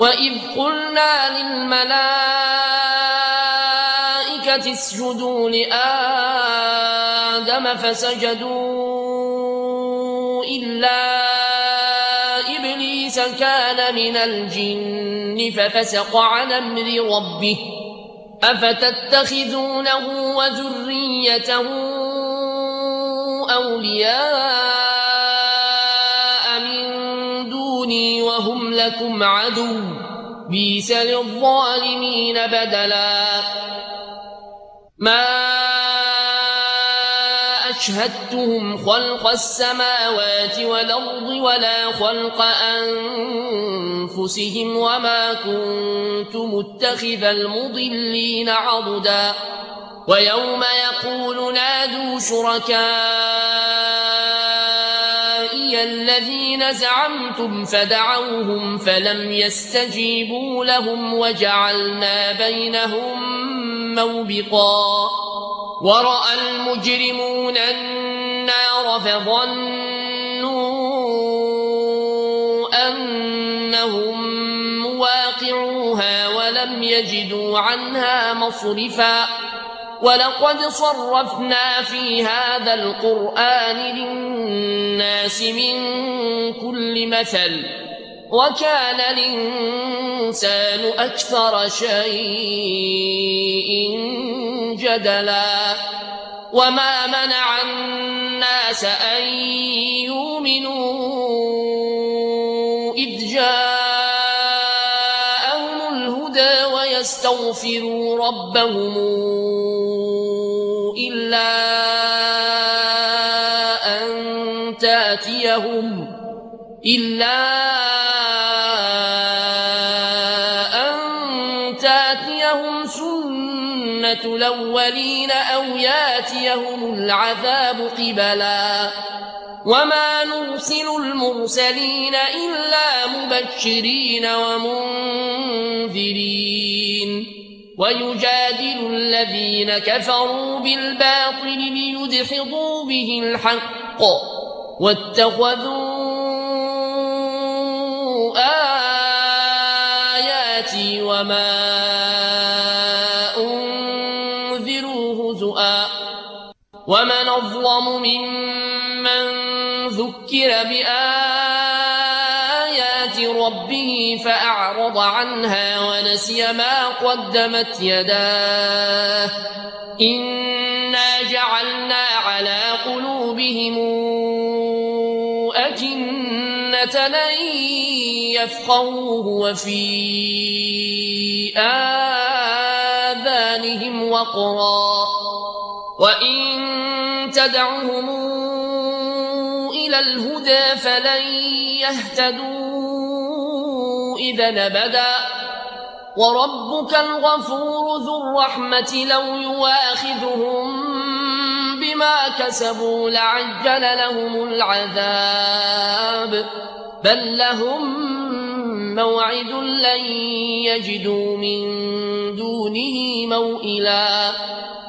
وإذ قلنا للملائكة اسجدوا لآدم فسجدوا إلا إبليس كان من الجن ففسق عن أمر ربه أفتتخذونه وذريته أولياء من دوني وهم لكم عدو بئس للظالمين بدلا ما أشهدتهم خلق السماوات والأرض ولا خلق أنفسهم وما كنت متخذ المضلين عضدا ويوم يقول نادوا شركائي الذين زعمتم فدعوهم فلم يستجيبوا لهم وجعلنا بينهم موبقا ورأى المجرمون النار فظنوا أنهم مواقعوها ولم يجدوا عنها مصرفا ولقد صرفنا في هذا القرآن للناس من كل مثل وكان الإنسان أكثر شيء جدلا وما منع الناس أن يؤمنوا إذ جاءهم الهدى ويستغفروا ربهم إلا أن تاتيهم سنة الأولين أو ياتيهم العذاب قبلا وما نرسل المرسلين إلا مبشرين ومنذرين ويجادل الذين كفروا بالباطل ليدحضوا به الحق واتخذوا آياتي وما أنذروا هزؤا ومن أظلم ممن ذكر بآيات ربه فأعرض عنها ونسي ما قدمت يداه إنا جعلنا على قلوبهم أكنة أن يفقهوه وفي آذانهم وقرا وإن تدعهم إلى الهدى فلن يهتدوا إذا أبدا وربك الغفور ذو الرحمة لو يواخذهم بما كسبوا لعجل لهم العذاب بل لهم موعد لن يجدوا من دونه موئلا